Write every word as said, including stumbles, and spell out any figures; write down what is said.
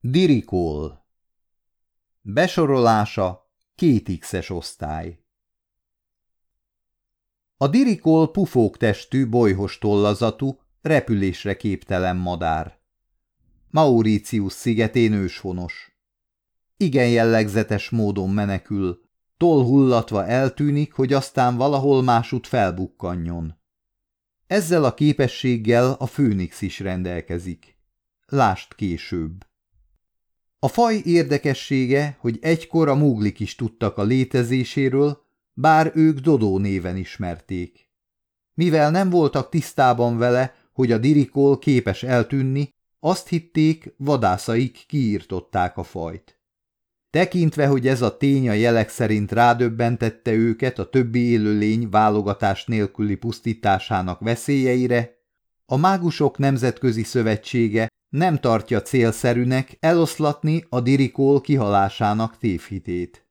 Dirikol. Besorolása két X-es osztály. A dirikol pufóktestű, bolyhos tollazatú, repülésre képtelen madár. Mauritius szigetén őshonos. Igen jellegzetes módon menekül, tollhullatva eltűnik, hogy aztán valahol másút felbukkanjon. Ezzel a képességgel a főnix is rendelkezik. Lásd később. A faj érdekessége, hogy egykor a muglik is tudtak a létezéséről, bár ők Dodó néven ismerték. Mivel nem voltak tisztában vele, hogy a dirikol képes eltűnni, azt hitték, vadászaik kiirtották a fajt. Tekintve, hogy ez a tény a jelek szerint rádöbbentette őket a többi élőlény válogatás nélküli pusztításának veszélyeire, a Mágusok Nemzetközi Szövetsége nem tartja célszerűnek eloszlatni a dirikol kihalásának tévhitét.